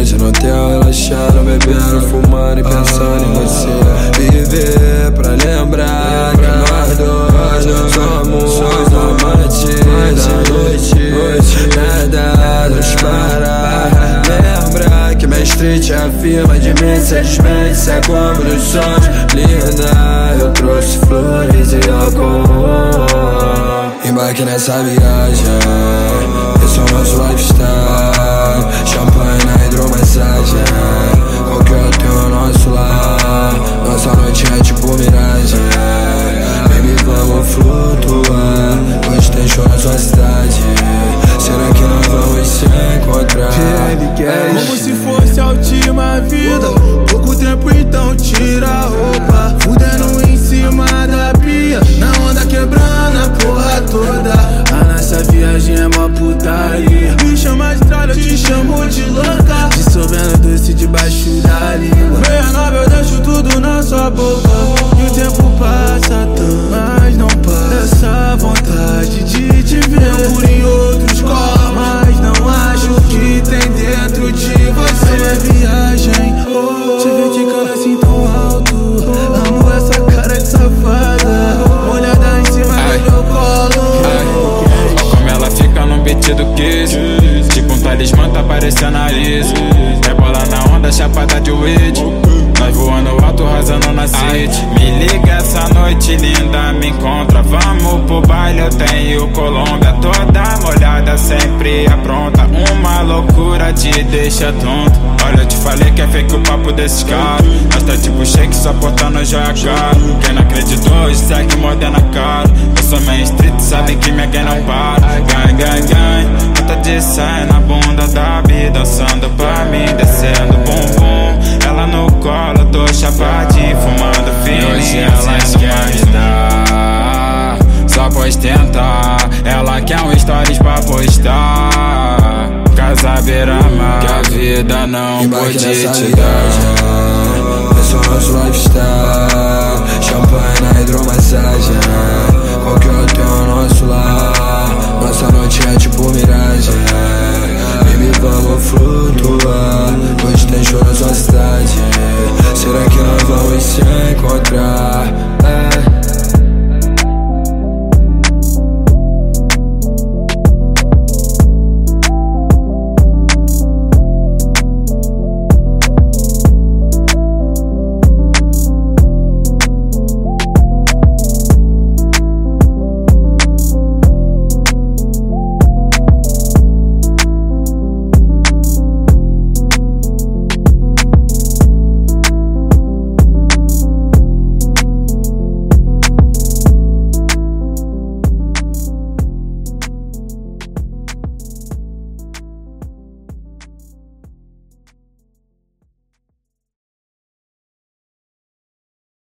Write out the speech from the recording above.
tarde no hotel, relaxando, bebendo, fumando e pensando em você. Viver pra lembrar que nós dois somos amantes da noite, nada nos para. Lembra que minha street afirma de mim, cê desmente, cê é como dos sonhos. Linda, eu trouxe flores e álcool. Embarque nessa viagem, esse é o nosso lifestyle. Champanhe na hidromassagem, qualquer hotel é o nosso lar. Nossa noite é tipo miragem, baby, vamos flutuar. Hoje tem show na sua cidade, será que nós vamos se encontrar? Como se fosse a última vida, pouco tempo então tira a roupa. Fudendo em cima da pia, na onda quebrando a porra toda. A nossa viagem é uma putaria. Me chama de tralha, eu te chamo de louca. Dissolvendo doce debaixo da língua. 69 eu deixo tudo na sua boca. E o tempo passa tanto, mas não passa essa vontade de te ver. Por em outros corpos, mas não acho que tem dentro de você. É uma viagem, te ver quicando assim tão alto. Amo essa cara de safada, molhada em cima do meu colo. Como ela fica no beat do Kiss, tipo um talismã tá parecendo nariz. Rebola na onda, chapada de weed, nós voando alto, rasando na city. Me liga essa noite linda, me encontra. Vamos pro baile, eu tenho Colômbia toda molhada, sempre apronta. Uma loucura te deixa tonto. Olha, eu te falei que é fake o papo desses caras. Nós tá tipo shake, só portando joia cara. Quem não acreditou, hoje segue mordendo a cara. Eu sou main street, sabe que minha gang não para. Gang, gang, gang, conta de 100 na bunda da Bi, dançando pra mim, descendo bumbum. Ela no colo, tô chapadinho, fumando fininho. Hoje ela quer me dar, só pois tentar. Ela quer um stories pra postar. Casa beira-mar, que a vida não pode te dar. Esse é o nosso lifestyle. Champanhe na hidromassagem, qualquer hotel é o nosso lar. Nossa noite é tipo miragem, baby, vamos flutuar. Hoje tem show na sua cidade.